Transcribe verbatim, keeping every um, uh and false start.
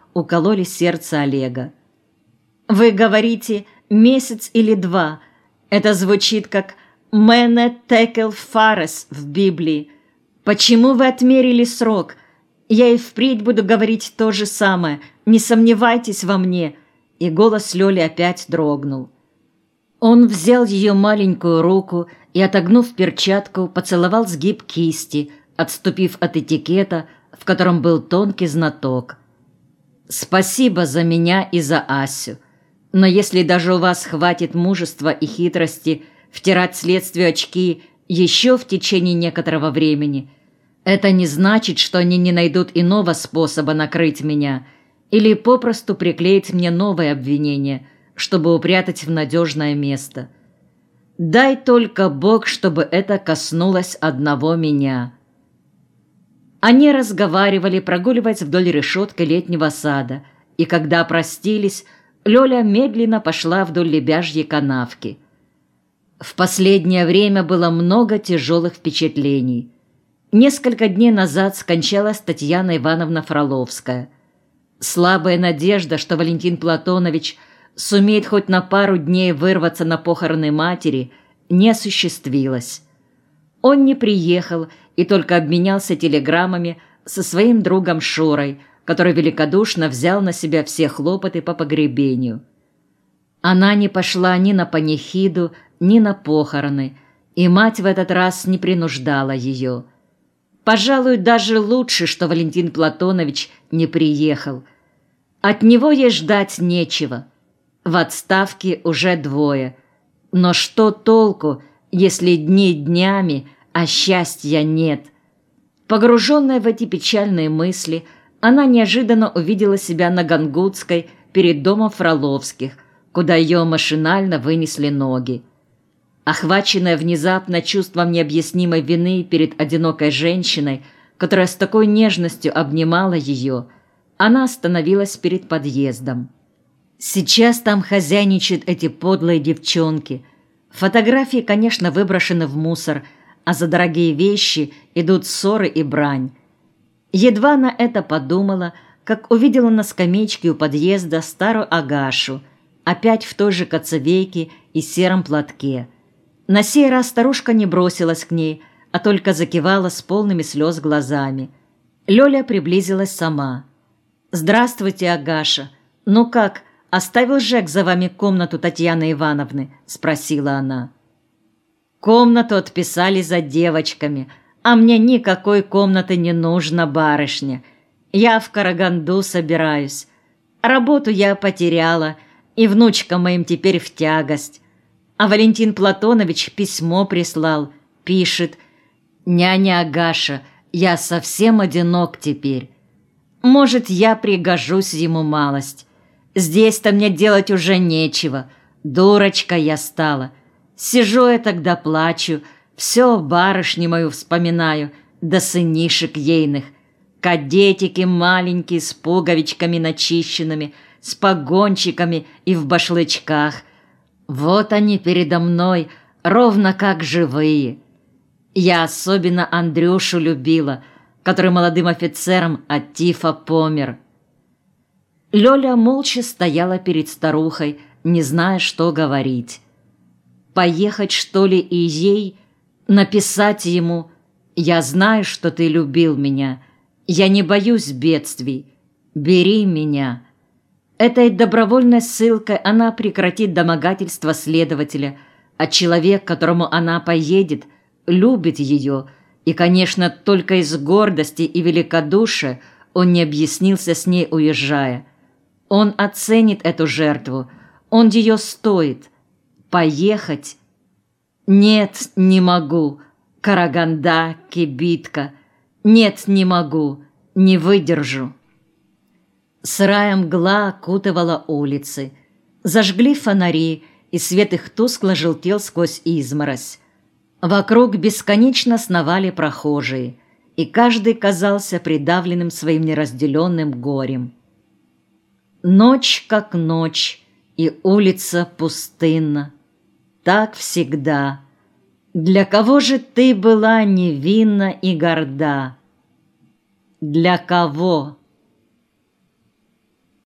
укололи сердце Олега. «Вы говорите месяц или два. Это звучит как «мене текел фарес» в Библии. Почему вы отмерили срок? Я и впредь буду говорить то же самое. Не сомневайтесь во мне». И голос Лёли опять дрогнул. Он взял ее маленькую руку и, отогнув перчатку, поцеловал сгиб кисти, отступив от этикета, в котором был тонкий знаток. «Спасибо за меня и за Асю. Но если даже у вас хватит мужества и хитрости втирать следствию очки еще в течение некоторого времени, это не значит, что они не найдут иного способа накрыть меня или попросту приклеить мне новое обвинение, чтобы упрятать в надежное место. Дай только Бог, чтобы это коснулось одного меня». Они разговаривали, прогуливаясь вдоль решетки летнего сада, и когда простились, Лёля медленно пошла вдоль лебяжьей канавки. В последнее время было много тяжелых впечатлений. Несколько дней назад скончалась Татьяна Ивановна Фроловская. Слабая надежда, что Валентин Платонович сумеет хоть на пару дней вырваться на похороны матери, не осуществилась. Он не приехал и только обменялся телеграммами со своим другом Шурой, который великодушно взял на себя все хлопоты по погребению. Она не пошла ни на панихиду, ни на похороны, и мать в этот раз не принуждала ее. Пожалуй, даже лучше, что Валентин Платонович не приехал. От него ей ждать нечего. В отставке уже двое. Но что толку, если дни днями, а счастья нет? Погруженная в эти печальные мысли, она неожиданно увидела себя на Гангутской перед домом Фроловских, куда ее машинально вынесли ноги. Охваченная внезапно чувством необъяснимой вины перед одинокой женщиной, которая с такой нежностью обнимала ее, она остановилась перед подъездом. Сейчас там хозяйничают эти подлые девчонки. Фотографии, конечно, выброшены в мусор, а за дорогие вещи идут ссоры и брань. Едва на это подумала, как увидела на скамеечке у подъезда старую Агашу, опять в той же коцовейке и сером платке. На сей раз старушка не бросилась к ней, а только закивала с полными слез глазами. Лёля приблизилась сама. «Здравствуйте, Агаша. Ну как, оставил Жек за вами комнату Татьяны Ивановны?» – спросила она. «Комнату отписали за девочками, а мне никакой комнаты не нужно, барышня. Я в Караганду собираюсь. Работу я потеряла, и внучкам моим теперь в тягость. А Валентин Платонович письмо прислал, пишет: «Няня Агаша, я совсем одинок теперь. Может, я пригожусь ему малость. Здесь-то мне делать уже нечего. Дурочка я стала. Сижу я тогда плачу, все барышню мою вспоминаю, да сынишек ейных. Кадетики маленькие с пуговичками начищенными, с погончиками и в башлычках. Вот они передо мной, ровно как живые. Я особенно Андрюшу любила, который молодым офицером от тифа помер». Лёля молча стояла перед старухой, не зная, что говорить. Поехать, что ли, и ей, написать ему: «Я знаю, что ты любил меня, я не боюсь бедствий, бери меня». Этой добровольной ссылкой она прекратит домогательство следователя, а человек, к которому она поедет, любит ее, и, конечно, только из гордости и великодушия он не объяснился с ней, уезжая. Он оценит эту жертву, он ее стоит. Поехать? Нет, не могу. Караганда, кибитка. Нет, не могу, не выдержу. Сырая мгла окутывала улицы. Зажгли фонари, и свет их тускло желтел сквозь изморозь. Вокруг бесконечно сновали прохожие, и каждый казался придавленным своим неразделенным горем. Ночь как ночь, и улица пустынна. Так всегда. Для кого же ты была невинна и горда? Для кого?